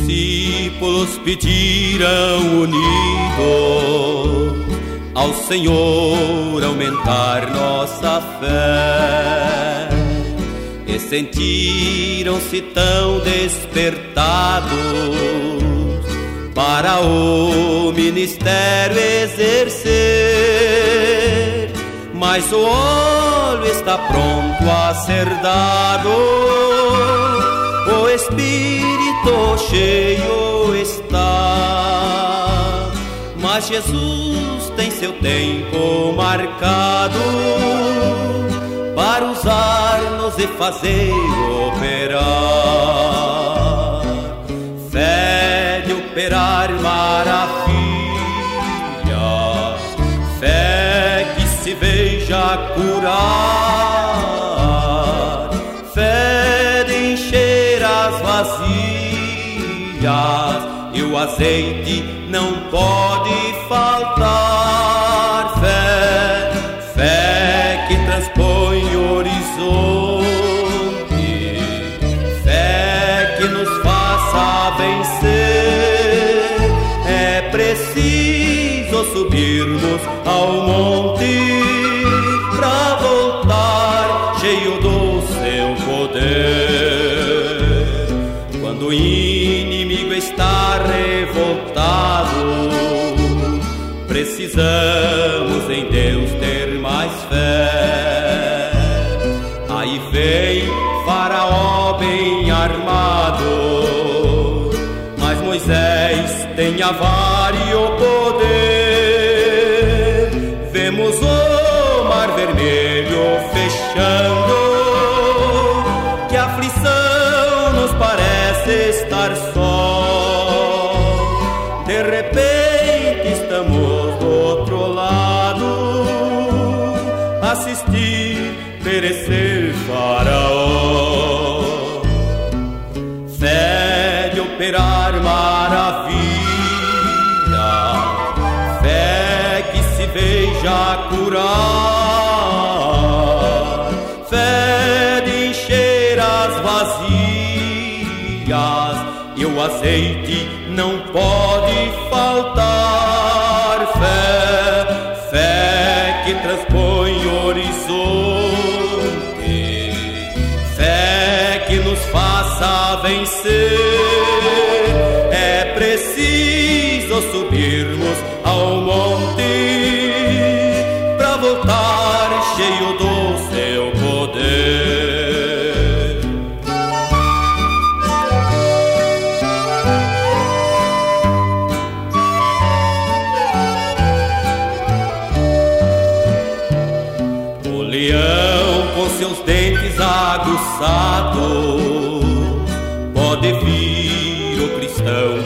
discípulos pediram unidos ao Senhor aumentar nossa fé, e sentiram-se tão despertados para o ministério exercer. Mas o óleo está pronto a ser dado, o Espírito cheio está, mas Jesus tem seu tempo marcado para usar-nos e fazer operar. Fé de operar maravilha, fé que se veja curar, fé de encher as vasilhas, e o azeite não pode faltar. Fé, fé que transpõe o horizonte, fé que nos faça vencer. É preciso subirmos ao monte pra voltar cheio do seu poder. Quando o inimigo está revoltado, precisamos em Deus ter mais fé. Aí vem Faraó bem armado, mas Moisés tem a vara e o poder. Vemos o mar vermelho fechando, que a aflição nos parece estar só. De repente estamos do outro lado, assistir perecer Faraó. Fé de operar maravilha, fé que se veja curar, fé de encher as vasilhas, e o azeite não pode faltar. Fé, fé que transpõe o horizonte, fé que nos faça vencer. É preciso subirmos ao monte pra voltar cheio do seu poder. O leão com seus dentes aguçados pode vir o cristão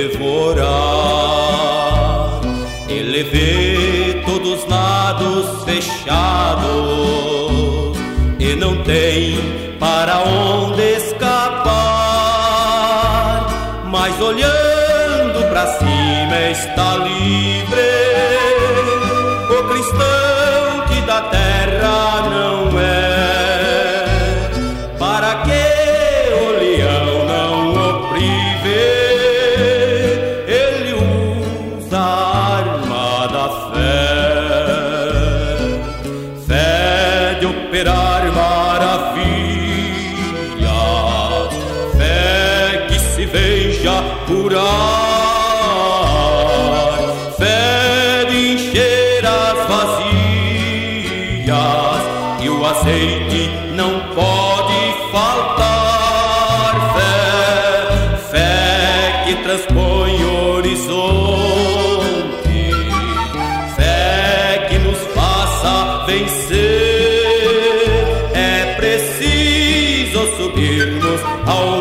devorar. Ele vê todos os lados fechados e não tem para onde escapar, mas olhando para cima está livre. O cristão que da terra não é, para que o leão não o prive. Ele usa a arma da fé, fé de operar maravilhas, fé que se veja curar, fé de encher as vasilhas, e o azeite não pode faltar. Fé, fé que transpõe o horizonte, fé que nos faça vencer. É preciso subirmos ao